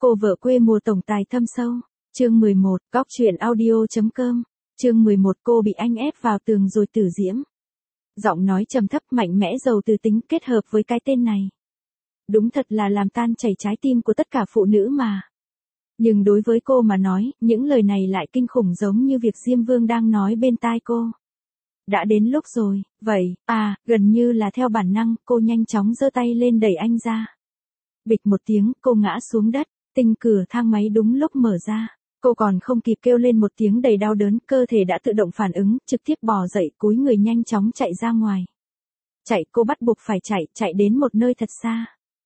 Cô vợ quê mùa tổng tài thâm sâu. Chương 11, Góc truyện audio.com. Chương 11, cô bị anh ép vào tường rồi tử diễm. Giọng nói trầm thấp mạnh mẽ giàu từ tính kết hợp với cái tên này. Đúng thật là làm tan chảy trái tim của tất cả phụ nữ mà. Nhưng đối với cô mà nói, những lời này lại kinh khủng giống như việc Diêm Vương đang nói bên tai cô. Đã đến lúc rồi, vậy, gần như là theo bản năng, cô nhanh chóng giơ tay lên đẩy anh ra. Bịch một tiếng, cô ngã xuống đất, tinh cửa thang máy đúng lúc mở ra. Cô còn không kịp kêu lên một tiếng đầy đau đớn, cơ thể đã tự động phản ứng, trực tiếp bò dậy, cúi người nhanh chóng chạy ra ngoài. Chạy, cô bắt buộc phải chạy đến một nơi thật xa.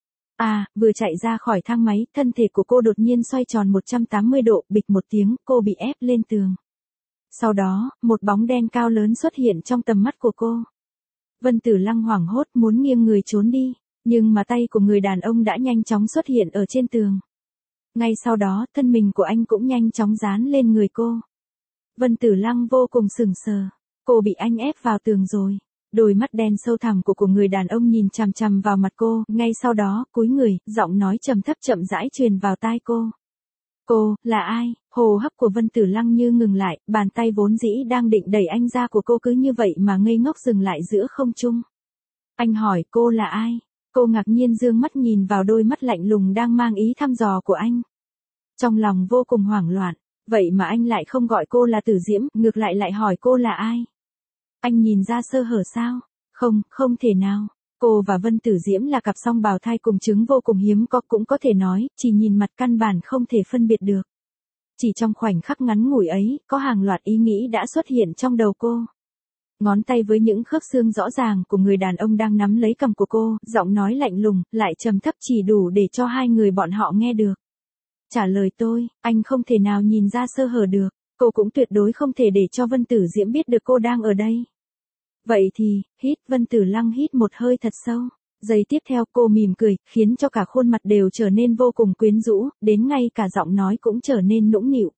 Vừa chạy ra khỏi thang máy, thân thể của cô đột nhiên xoay tròn 180 độ, bịch một tiếng, cô bị ép lên tường. Sau đó, một bóng đen cao lớn xuất hiện trong tầm mắt của cô. Vân Tử Lăng hoảng hốt muốn nghiêng người trốn đi, nhưng mà tay của người đàn ông đã nhanh chóng xuất hiện ở trên tường. Ngay sau đó, thân mình của anh cũng nhanh chóng dán lên người cô. Vân Tử Lăng vô cùng sững sờ, cô bị anh ép vào tường rồi. Đôi mắt đen sâu thẳm của người đàn ông nhìn chằm chằm vào mặt cô, ngay sau đó, cúi người, giọng nói trầm thấp chậm rãi truyền vào tai cô. Cô, là ai? Hô hấp của Vân Tử Lăng như ngừng lại, bàn tay vốn dĩ đang định đẩy anh ra của cô cứ như vậy mà ngây ngốc dừng lại giữa không trung. Anh hỏi cô là ai? Cô ngạc nhiên dương mắt nhìn vào đôi mắt lạnh lùng đang mang ý thăm dò của anh. Trong lòng vô cùng hoảng loạn, vậy mà anh lại không gọi cô là Tử Diễm, ngược lại hỏi cô là ai? Anh nhìn ra sơ hở sao? Không thể nào. Cô và Vân Tử Diễm là cặp song bào thai cùng trứng vô cùng hiếm có, cũng có thể nói, chỉ nhìn mặt căn bản không thể phân biệt được. Chỉ trong khoảnh khắc ngắn ngủi ấy, có hàng loạt ý nghĩ đã xuất hiện trong đầu cô. Ngón tay với những khớp xương rõ ràng của người đàn ông đang nắm lấy cằm của cô, giọng nói lạnh lùng, lại trầm thấp chỉ đủ để cho hai người bọn họ nghe được. Trả lời tôi, anh không thể nào nhìn ra sơ hở được, cô cũng tuyệt đối không thể để cho Vân Tử Diễm biết được cô đang ở đây. Vậy thì, Vân Tử Lăng hít một hơi thật sâu. Giây tiếp theo cô mỉm cười, khiến cho cả khuôn mặt đều trở nên vô cùng quyến rũ, đến ngay cả giọng nói cũng trở nên nũng nịu.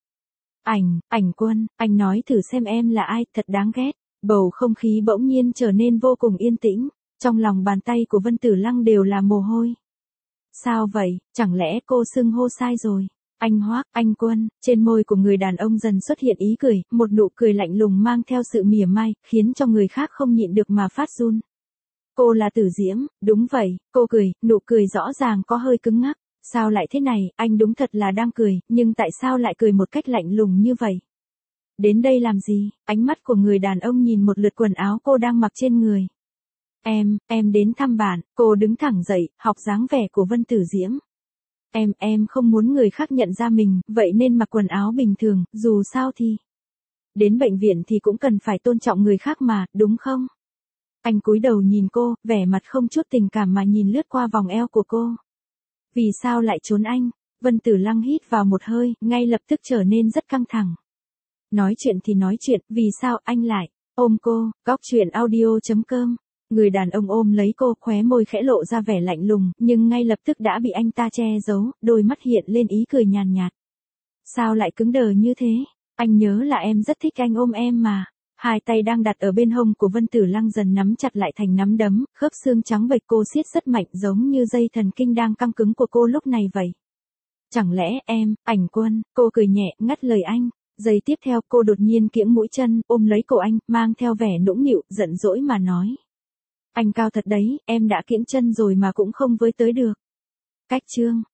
Ảnh Quân, anh nói thử xem em là ai, thật đáng ghét. Bầu không khí bỗng nhiên trở nên vô cùng yên tĩnh, trong lòng bàn tay của Vân Tử Lăng đều là mồ hôi. Sao vậy, chẳng lẽ cô xưng hô sai rồi? Anh Hoác, anh Quân, trên môi của người đàn ông dần xuất hiện ý cười, một nụ cười lạnh lùng mang theo sự mỉa mai, khiến cho người khác không nhịn được mà phát run. Cô là Tử Diễm, đúng vậy, cô cười, nụ cười rõ ràng có hơi cứng ngắc. Sao lại thế này, anh đúng thật là đang cười, nhưng tại sao lại cười một cách lạnh lùng như vậy? Đến đây làm gì? Ánh mắt của người đàn ông nhìn một lượt quần áo cô đang mặc trên người. Em đến thăm bạn. Cô đứng thẳng dậy, học dáng vẻ của Vân Tử Diễm. Em không muốn người khác nhận ra mình, vậy nên mặc quần áo bình thường, dù sao thì. Đến bệnh viện thì cũng cần phải tôn trọng người khác mà, đúng không? Anh cúi đầu nhìn cô, vẻ mặt không chút tình cảm mà nhìn lướt qua vòng eo của cô. Vì sao lại trốn anh? Vân Tử Lăng hít vào một hơi, ngay lập tức trở nên rất căng thẳng. Nói chuyện thì nói chuyện, vì sao anh lại ôm cô? Góc truyện audio.com. Người đàn ông ôm lấy cô, khóe môi khẽ lộ ra vẻ lạnh lùng, nhưng ngay lập tức đã bị anh ta che giấu, đôi mắt hiện lên ý cười nhàn nhạt. Sao lại cứng đờ như thế? Anh nhớ là em rất thích anh ôm em mà. Hai tay đang đặt ở bên hông của Vân Tử Lăng dần nắm chặt lại thành nắm đấm, khớp xương trắng bệch cô siết rất mạnh giống như dây thần kinh đang căng cứng của cô lúc này vậy. Chẳng lẽ Ảnh Quân? Cô cười nhẹ, ngắt lời anh. Giây tiếp theo cô đột nhiên kiễng mũi chân, ôm lấy cổ anh, mang theo vẻ nũng nịu, giận dỗi mà nói. Anh cao thật đấy, em đã kiễng chân rồi mà cũng không với tới được. Cách chương.